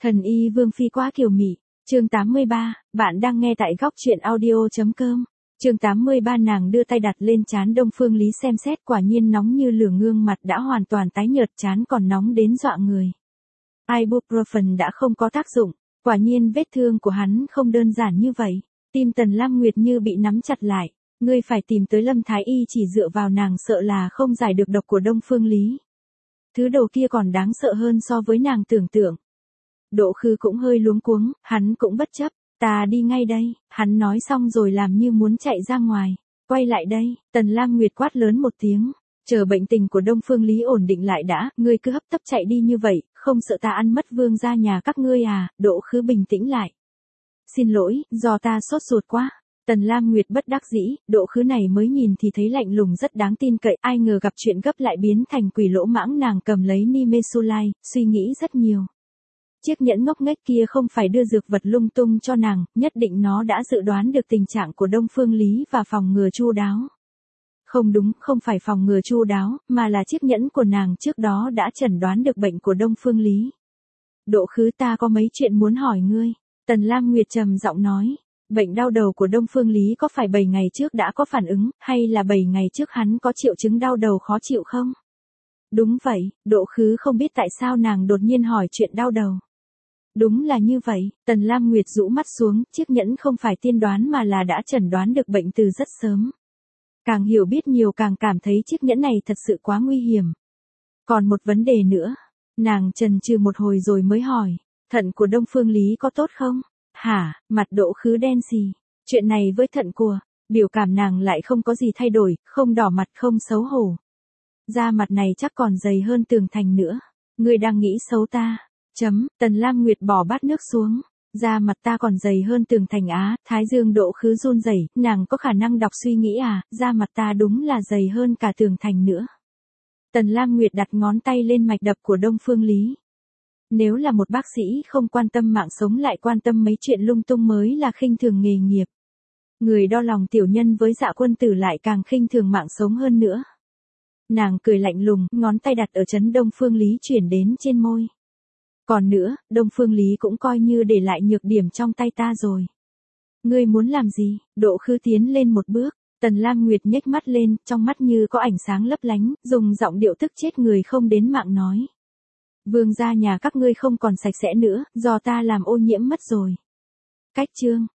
Thần y Vương Phi quá kiều mị. Chương 83, bạn đang nghe tại góc truyện audio.com. Chương 83 nàng đưa tay đặt lên trán Đông Phương Lý xem xét, quả nhiên nóng như lửa, gương mặt đã hoàn toàn tái nhợt, trán còn nóng đến dọa người. Ibuprofen đã không có tác dụng, quả nhiên vết thương của hắn không đơn giản như vậy. Tim Tần Lam Nguyệt như bị nắm chặt lại, ngươi phải tìm tới Lâm Thái Y, chỉ dựa vào nàng sợ là không giải được độc của Đông Phương Lý. Thứ đầu kia còn đáng sợ hơn so với nàng tưởng tượng. Đỗ Khư cũng hơi luống cuống, hắn cũng bất chấp, ta đi ngay đây, hắn nói xong rồi làm như muốn chạy ra ngoài, quay lại đây, Tần Lam Nguyệt quát lớn một tiếng, chờ bệnh tình của Đông Phương Lý ổn định lại đã, ngươi cứ hấp tấp chạy đi như vậy, không sợ ta ăn mất vương gia nhà các ngươi à? Đỗ Khư bình tĩnh lại. Xin lỗi, do ta sốt ruột quá. Tần Lam Nguyệt bất đắc dĩ, Đỗ Khư này mới nhìn thì thấy lạnh lùng rất đáng tin cậy, ai ngờ gặp chuyện gấp lại biến thành quỷ lỗ mãng. Nàng cầm lấy Nimesulai, suy nghĩ rất nhiều. Chiếc nhẫn ngốc nghếch kia không phải đưa dược vật lung tung cho nàng, nhất định nó đã dự đoán được tình trạng của Đông Phương Lý và phòng ngừa chu đáo. Không đúng, không phải phòng ngừa chu đáo, mà là chiếc nhẫn của nàng trước đó đã chẩn đoán được bệnh của Đông Phương Lý. Đỗ Khứ, ta có mấy chuyện muốn hỏi ngươi. Tần Lam Nguyệt trầm giọng nói, bệnh đau đầu của Đông Phương Lý có phải 7 ngày trước đã có phản ứng, hay là 7 ngày trước hắn có triệu chứng đau đầu khó chịu không? Đúng vậy, Đỗ Khứ không biết tại sao nàng đột nhiên hỏi chuyện đau đầu. Đúng là như vậy, Tần Lam Nguyệt rũ mắt xuống, chiếc nhẫn không phải tiên đoán mà là đã chẩn đoán được bệnh từ rất sớm. Càng hiểu biết nhiều càng cảm thấy chiếc nhẫn này thật sự quá nguy hiểm. Còn một vấn đề nữa, nàng chần chừ một hồi rồi mới hỏi, thận của Đông Phương Lý có tốt không? Hả? Mặt Đỗ Khứ đen xì. Chuyện này với thận của, biểu cảm nàng lại không có gì thay đổi, không đỏ mặt không xấu hổ. Da mặt này chắc còn dày hơn tường thành nữa. Ngươi đang nghĩ xấu ta. Tần Lam Nguyệt bỏ bát nước xuống. Da mặt ta còn dày hơn tường thành á? Thái dương Đỗ Khứ run rẩy, nàng có khả năng đọc suy nghĩ à? Da mặt ta đúng là dày hơn cả tường thành nữa. Tần Lam Nguyệt đặt ngón tay lên mạch đập của Đông Phương Lý. Nếu là một bác sĩ không quan tâm mạng sống lại quan tâm mấy chuyện lung tung mới là khinh thường nghề nghiệp. Người đo lòng tiểu nhân với Dạ quân tử lại càng khinh thường mạng sống hơn nữa. Nàng cười lạnh lùng, ngón tay đặt ở trấn Đông Phương Lý chuyển đến trên môi. Còn nữa, Đông Phương Lý cũng coi như để lại nhược điểm trong tay ta rồi. Ngươi muốn làm gì? Đỗ Khứ tiến lên một bước, Tần Lam Nguyệt nhếch mắt lên, trong mắt như có ánh sáng lấp lánh, dùng giọng điệu tức chết người không đến mạng nói. Vương gia nhà các ngươi không còn sạch sẽ nữa, do ta làm ô nhiễm mất rồi. Cách chương,